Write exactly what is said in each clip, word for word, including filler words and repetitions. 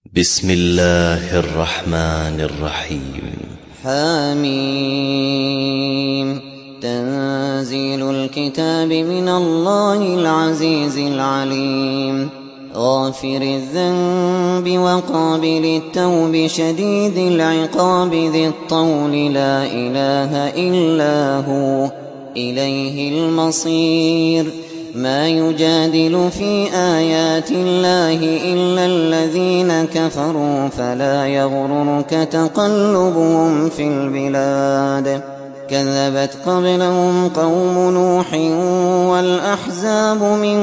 بسم الله الرحمن الرحيم. حميم. تنزيل الكتاب من الله العزيز العليم. غافر الذنب وقابل التوب شديد العقاب ذي الطول لا إله إلا هو إليه المصير. ما يجادل في آيات الله إلا الذين كفروا فلا يغررك تقلبهم في البلاد. كذبت قبلهم قوم نوح والأحزاب من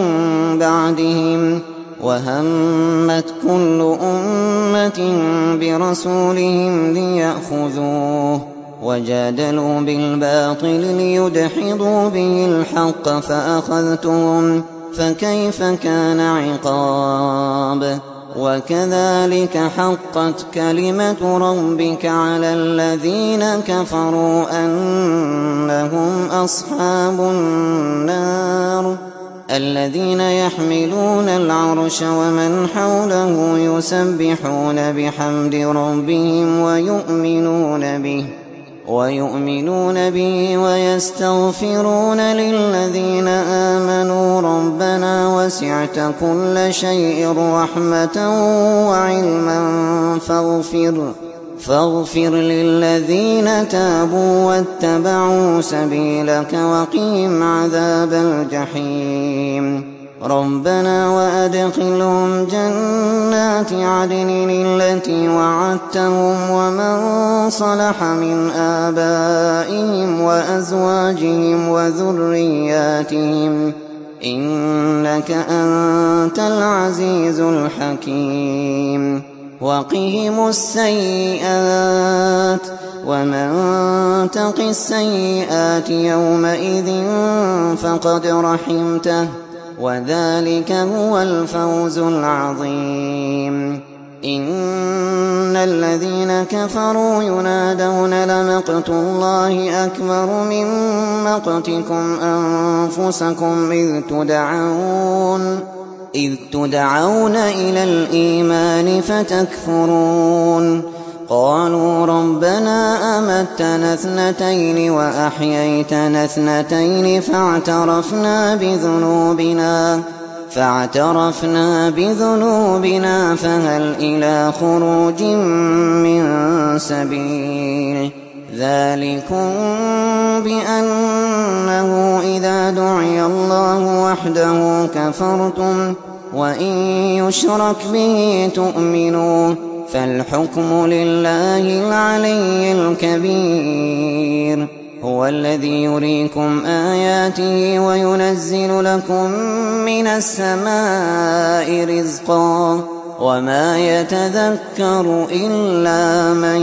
بعدهم وهمت كل أمة برسولهم ليأخذوه وجادلوا بالباطل ليدحضوا به الحق فأخذتهم فكيف كان عقاب. وكذلك حقت كلمة ربك على الذين كفروا أنهم أصحاب النار. الذين يحملون العرش ومن حوله يسبحون بحمد ربهم ويؤمنون به ويؤمنون به ويستغفرون للذين آمنوا ربنا وسعت كل شيء رحمة وعلما فاغفر فاغفر للذين تابوا واتبعوا سبيلك وقهم عذاب الجحيم. ربنا وأدخلهم جنات عدن التي وعدتهم ومن صلح من آبائهم وأزواجهم وذرياتهم إنك أنت العزيز الحكيم. وقهم السيئات ومن تق السيئات يومئذ فقد رحمته وذلك هو الفوز العظيم. إن الذين كفروا ينادون لمقت الله أكبر من مقتكم أنفسكم إذ تدعون إذ تدعون إلى الإيمان فتكفرون. قالوا ربنا أمتنا اثنتين وأحييتنا اثنتين فاعترفنا بذنوبنا فاعترفنا بذنوبنا فهل إلى خروج من سبيل. ذلكم بأنه إذا دعي الله وحده كفرتم وإن يشرك به تؤمنوا فالحكم لله العلي الكبير. هو الذي يريكم آياته وينزل لكم من السماء رزقا وما يتذكر إلا من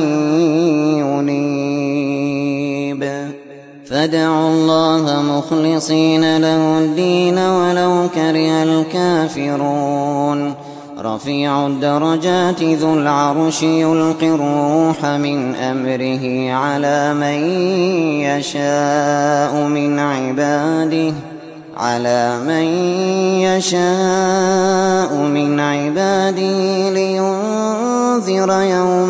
ينيب. فادعوا الله مخلصين له الدين ولو كره الكافرون. رفيع الدرجات ذو العرش يلقي الروح من أمره على من يشاء من عباده على من يشاء من عباده لينذر يوم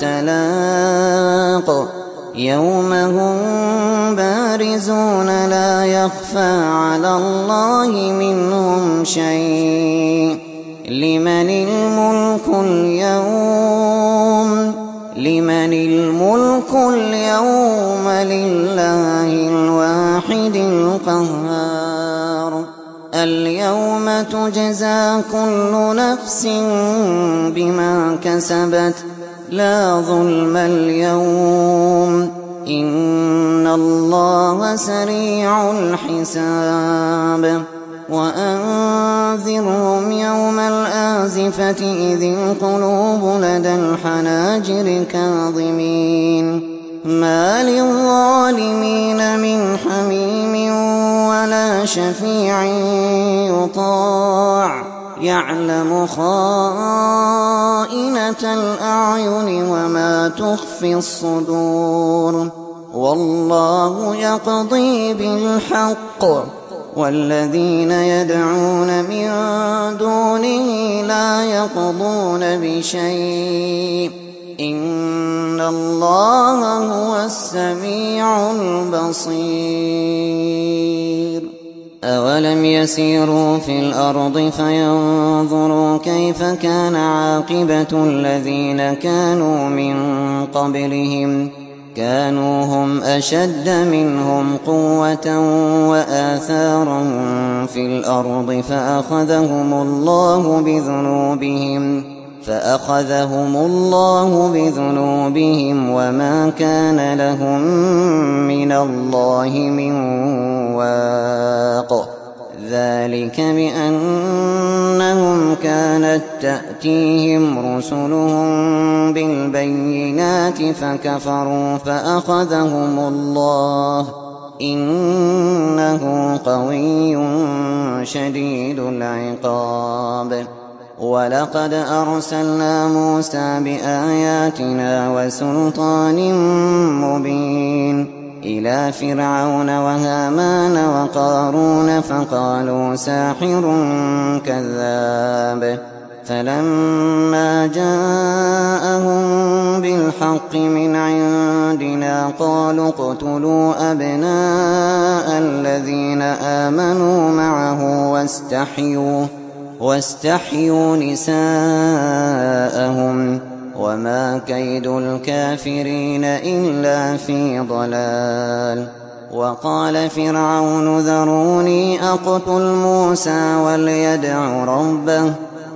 التلاق يوم هم بارزون لا يخفى على الله منهم شيء. لمن الملك اليوم لمن الملك اليوم لله الواحد القهار. اليوم تجزى كل نفس بما كسبت لا ظلم اليوم إن الله سريع الحساب. وأنذرهم يوم الآزفة إذ القلوب لدى الحناجر كاظمين ما للظالمين من حميم ولا شفيع يطاع يعلم خائنة الأعين وما تخفي الصدور. والله يقضي بالحق والذين يدعون من دونه لا يقضون بشيء إن الله هو السميع البصير أولم يسيروا في الأرض فينظروا كيف كان عاقبة الذين كانوا من قبلهم كانوا هم أشد منهم قوة وآثارا في الأرض فأخذهم الله بذنوبهم فأخذهم الله بذنوبهم وما كان لهم من الله من واق ذلك بأنهم كانت تأتيهم رسلهم بالبينات فكفروا فأخذهم الله إنه قوي شديد العقاب ولقد أرسلنا موسى بآياتنا وسلطان مبين إلى فرعون وهامان وقارون فقالوا ساحر كذاب فلما جاءهم بالحق من عندنا قالوا اقتلوا أبناء الذين آمنوا معه واستحيوا واستحيوا نساءهم وما كيد الكافرين إلا في ضلال وقال فرعون ذروني أقتل موسى وليدع ربه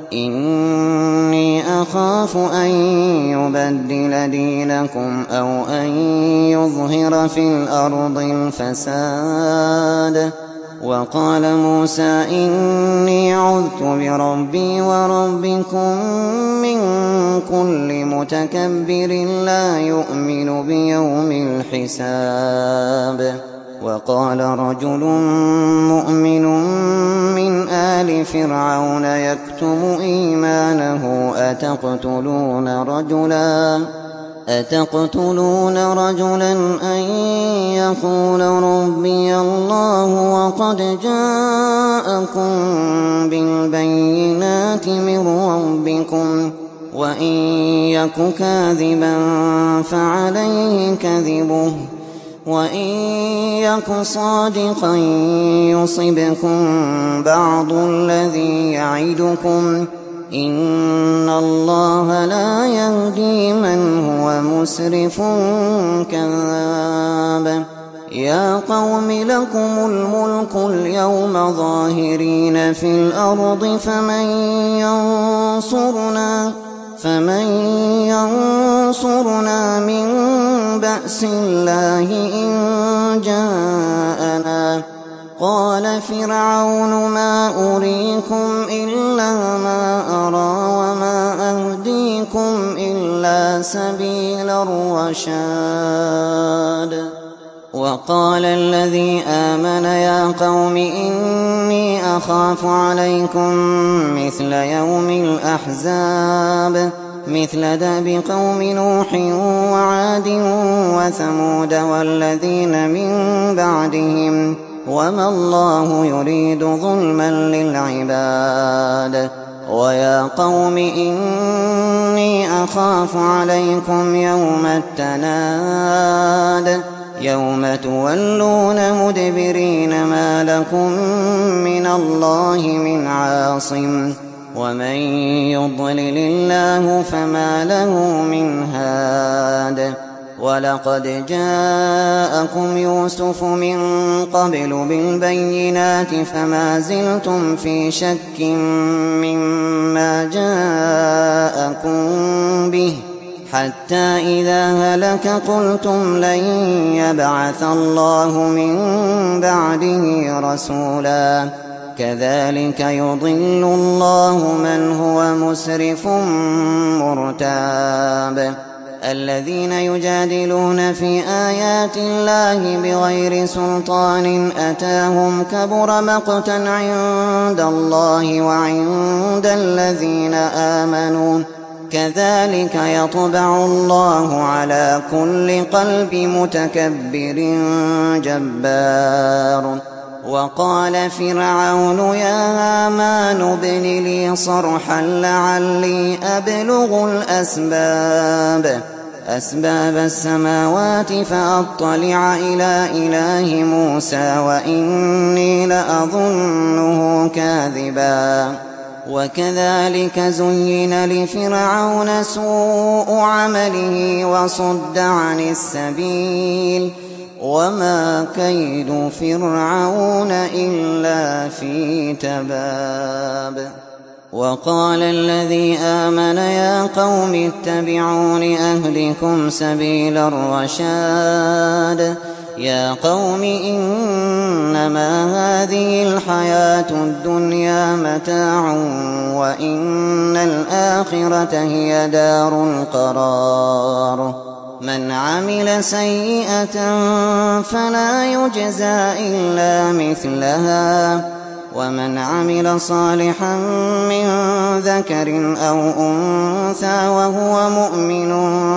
إني أخاف أن يبدل دينكم أو أن يظهر في الأرض الفساد وقال موسى إني عذت بربي وربكم من كل متكبر لا يؤمن بيوم الحساب وقال رجل مؤمن من آل فرعون يكتم إيمانه أتقتلون رجلا أتقتلون رجلا أن يقول ربي الله وقد جاءكم بالبينات من ربكم وإن يك كاذبا فعليه كذبه وإن يك صادقا يصبكم بعض الذي يعدكم إن الله لا يهدي من هو مسرف كذاب يا قوم لكم الملك اليوم ظاهرين في الأرض فمن ينصرنا فمن ينصرنا من بأس الله إن جاءنا قال فرعون ما أريكم إلا ما أرى وما أهديكم إلا سبيل الرشاد وقال الذي آمن يا قوم إني أخاف عليكم مثل يوم الأحزاب مثل داب قوم نوح وعاد وثمود والذين من بعدهم وما الله يريد ظلما للعباد ويا قوم إني أخاف عليكم يوم التناد يوم تولون مدبرين ما لكم من الله من عاصم ومن يضلل الله فما له من هاد ولقد جاءكم يوسف من قبل بالبينات فما زلتم في شك مما جاءكم به حتى إذا هلك قلتم لن يبعث الله من بعده رسولا كذلك يضل الله من هو مسرف مرتاب الذين يجادلون في آيات الله بغير سلطان أتاهم كبر مقتا عند الله وعند الذين آمنوا كذلك يطبع الله على كل قلب متكبر جبار وقال فرعون يا هامان ابن لي صرحا لعلي أبلغ الأسباب أسباب السماوات فأطلع إلى إله موسى وإني لأظنه كاذبا وكذلك زين لفرعون سوء عمله وصد عن السبيل وما كيد فرعون إلا في تباب. وقال الذي آمن يا قوم اتبعون أهدكم سبيل الرشاد يا قوم إنما هذه الحياة الدنيا متاع وإن الآخرة هي دار القرار من عمل سيئة فلا يجزى إلا مثلها ومن عمل صالحا من ذكر أو أنثى وهو مؤمن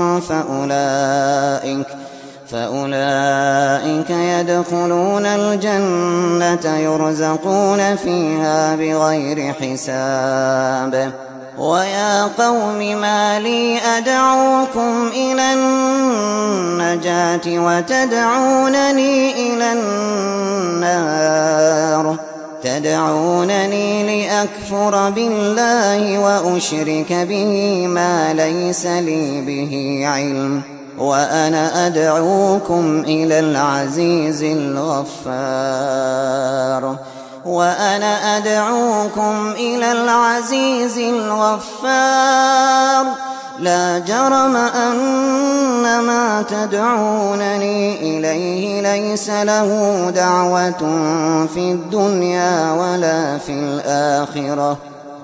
فأولئك فأولئك يدخلون الجنة يرزقون فيها بغير حساب. ويا قوم ما لي أدعوكم إلى النجاة وتدعونني إلى النار تدعونني لأكفر بالله وأشرك به ما ليس لي به علم وأنا أدعوكم إلى العزيز الغفار وأنا أدعوكم إلى العزيز الغفار لا جرم أن ما تدعونني إليه ليس له دعوة في الدنيا ولا في الآخرة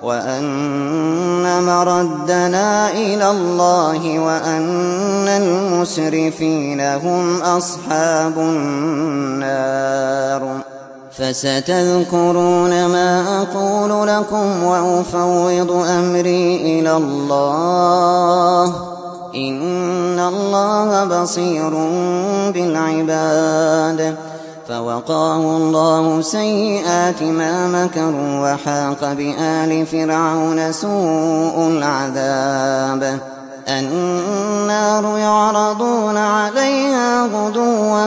وأن مردنا إلى الله وأن المسرفين هم أصحاب النار. فستذكرون ما أقول لكم وأفوض أمري إلى الله إن الله بصير بالعباد. فوقاه الله سيئات ما مكروا وحاق بآل فرعون سوء العذاب النار يعرضون عليها غدوا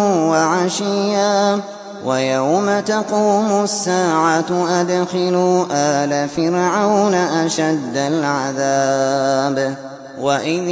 وعشيا ويوم تقوم الساعة أدخلوا آل فرعون أشد العذاب وإذ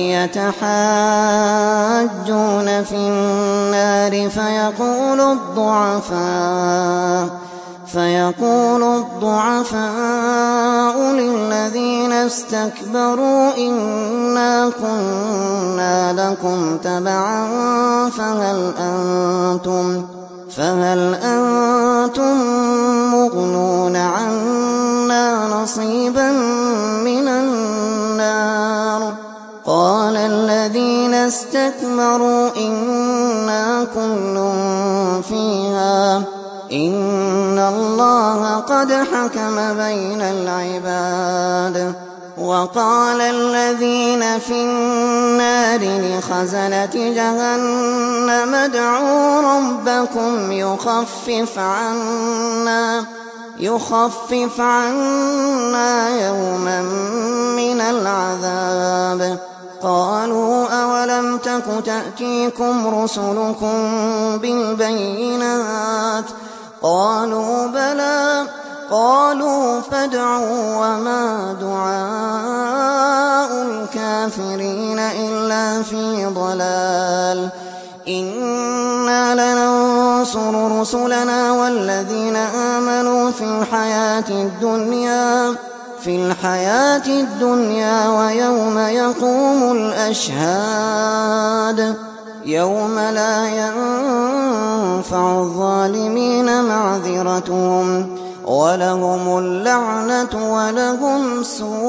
يتحاجون في النار فيقول الضعفاء فيقول الضعفاء للذين استكبروا إنا كنا لكم تبعا فهل أنتم فهل أنتم مغنون عنا نصيبا من النار قال الذين استكبروا إنا كل فيها إن الله قد حكم بين العباد. وقال الذين في النار لخزنة جهنم ادعوا ربكم يخفف عنا يخفف عنا يوما من العذاب قالوا أولم تك تأتيكم رسلكم بالبينات قالوا بلى قالوا فادعوا وما دعاء الكافرين إلا في ضلال إنا لننصر رسلنا والذين آمنوا في الحياة الدنيا في الحياة الدنيا ويوم يقوم الأشهاد يوم لا ينفع الظالمين معذرتهم ولهم اللعنة ولهم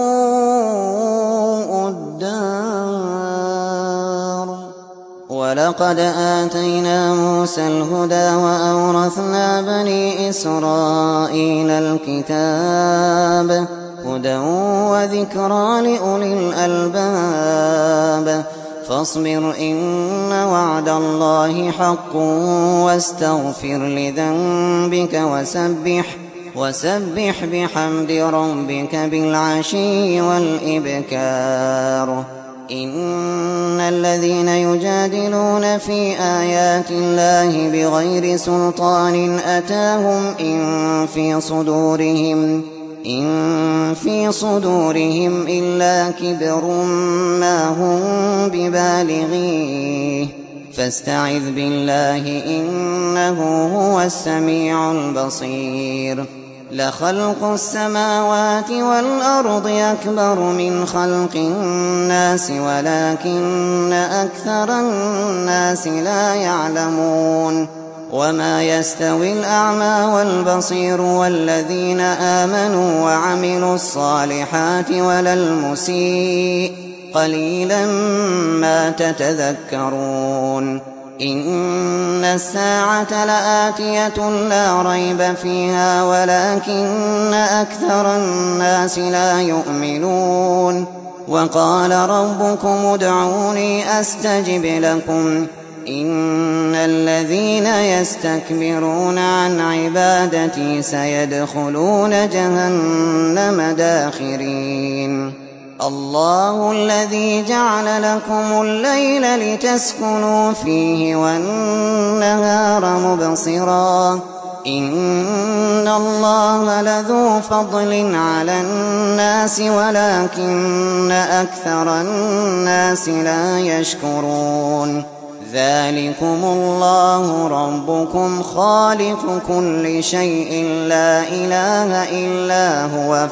سوء الدار. ولقد آتينا موسى الهدى وأورثنا بني إسرائيل الكتاب هدى وذكرى لأولي الألباب فاصبر إن وعد الله حق واستغفر لذنبك وسبح وسبح بحمد ربك بالعشي والإبكار إن الذين يجادلون في آيات الله بغير سلطان أتاهم إن في صدورهم إن في صدورهم إلا كبر ما هم ببالغيه فاستعذ بالله إنه هو السميع البصير لخلق السماوات والأرض أكبر من خلق الناس ولكن أكثر الناس لا يعلمون وما يستوي الأعمى والبصير والذين آمنوا وعملوا الصالحات ولا المسيء قليلا ما تتذكرون إن الساعة لآتية لا ريب فيها ولكن أكثر الناس لا يؤمنون وقال ربكم ادعوني أستجب لكم إن الذين يستكبرون عن عبادتي سيدخلون جهنم داخرين الله الذي جعل لكم الليل لتسكنوا فيه والنهار مبصرا إن الله لذو فضل على الناس ولكن أكثر الناس لا يشكرون ذلكم الله ربكم خالق كل شيء لا إله إلا هو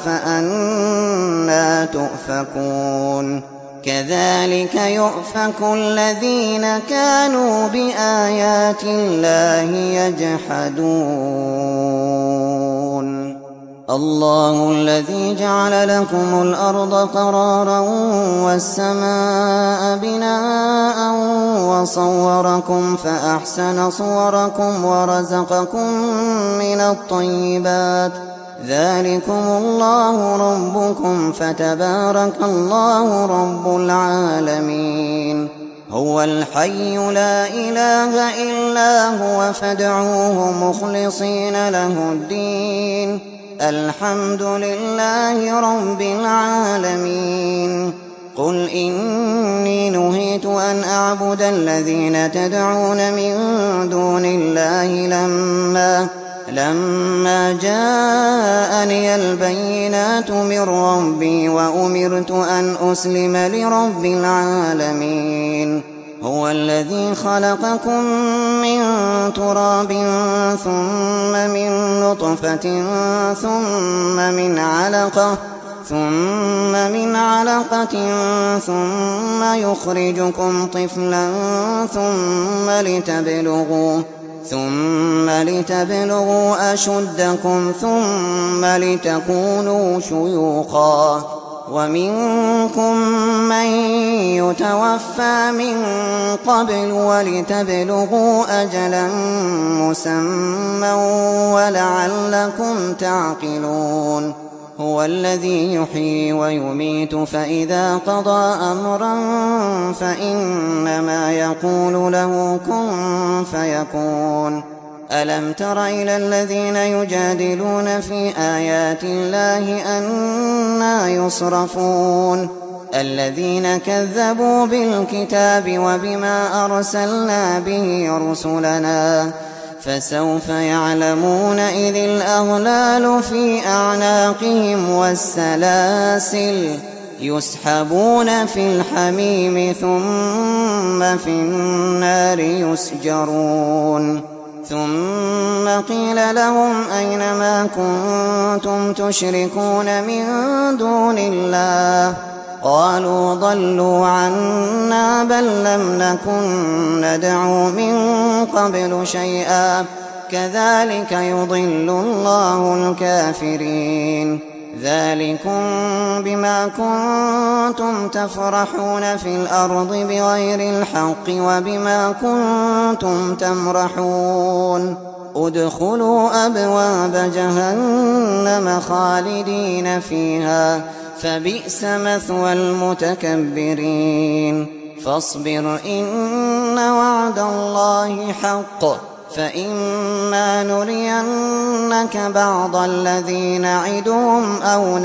فأنى تؤفكون كذلك يؤفك الذين كانوا بآيات الله يجحدون الله الذي جعل لكم الأرض قرارا والسماء بناء وصوركم فأحسن صوركم ورزقكم من الطيبات ذلكم الله ربكم فتبارك الله رب العالمين هو الحي لا إله إلا هو فادعوه مخلصين له الدين الحمد لله رب العالمين قل إني نهيت أن أعبد الذين تدعون من دون الله لما لما جاءني البينات من ربي وأمرت أن أسلم لرب العالمين هو الذي خلقكم من تراب ثم من نطفة ثم من علقة ثم من علقة ثم يخرجكم طفلا ثم لتبلغوا ثم لتبلغوا أشدكم ثم لتكونوا شيوخا ومنكم من يتوفى من قبل ولتبلغوا أجلا مسمى ولعلكم تعقلون هو الذي يحيي ويميت فإذا قضى أمرا فإنما يقول له كن فيكون ألم تر إلى الذين يجادلون في آيات الله أنى يصرفون الذين كذبوا بالكتاب وبما أرسلنا به رسلنا فسوف يعلمون إذ الأغلال في أعناقهم والسلاسل يسحبون في الحميم ثم في النار يسجرون ثم قيل لهم أين ما كنتم تشركون من دون الله قالوا ضلوا عنا بل لم نكن ندعو من قبل شيئا كذلك يضل الله الكافرين ذلكم بما كنتم تفرحون في الأرض بغير الحق وبما كنتم تمرحون ادخلوا أبواب جهنم خالدين فيها فبئس مثوى المتكبرين فاصبر إن وعد الله حق فإما نرينك بعض الذي نعدهم أو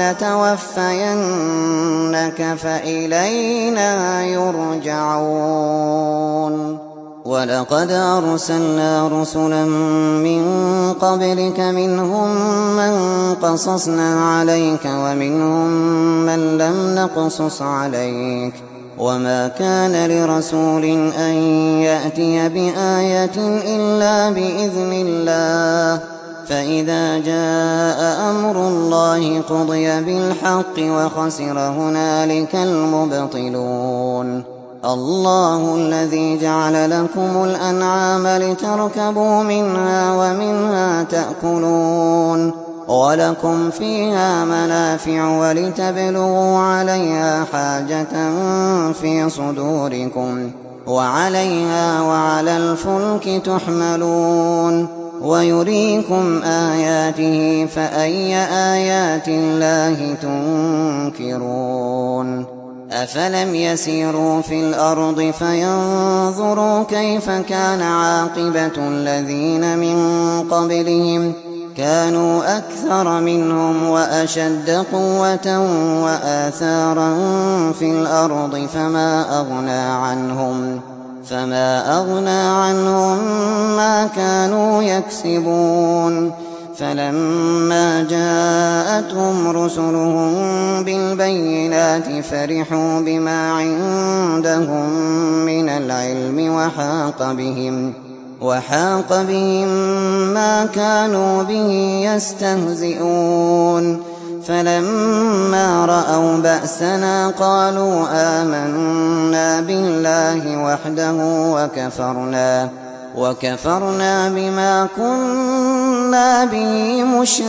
نتوفينك فإلينا يرجعون ولقد أرسلنا رسلا من قبلك منهم من قصصنا عليك ومنهم من لم نقصص عليك وما كان لرسول أن يأتي بآية إلا بإذن الله فإذا جاء أمر الله قضي بالحق وخسر هنالك المبطلون الله الذي جعل لكم الأنعام لتركبوا منها ومنها تأكلون ولكم فيها منافع ولتبلغوا عليها حاجة في صدوركم وعليها وعلى الفلك تحملون ويريكم آياته فأي آيات الله تنكرون أفلم يسيروا في الأرض فينظروا كيف كان عاقبة الذين من قبلهم كانوا أكثر منهم وأشد قوة وآثارا في الأرض فما أغنى عنهم فما أغنى عنهم ما كانوا يكسبون فلما جاءتهم رسلهم بالبينات فرحوا بما عندهم من العلم وحاق بهم وحاق بهم ما كانوا به يستهزئون فلما رأوا بأسنا قالوا آمنا بالله وحده وكفرنا وكفرنا بما كنا به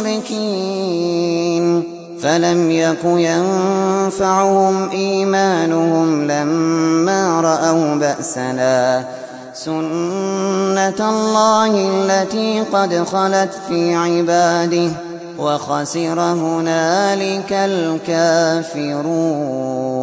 مشركين فلم يك ينفعهم إيمانهم لما رأوا بأسنا سنة الله التي قد خلت في عباده وخسر هنالك الكافرون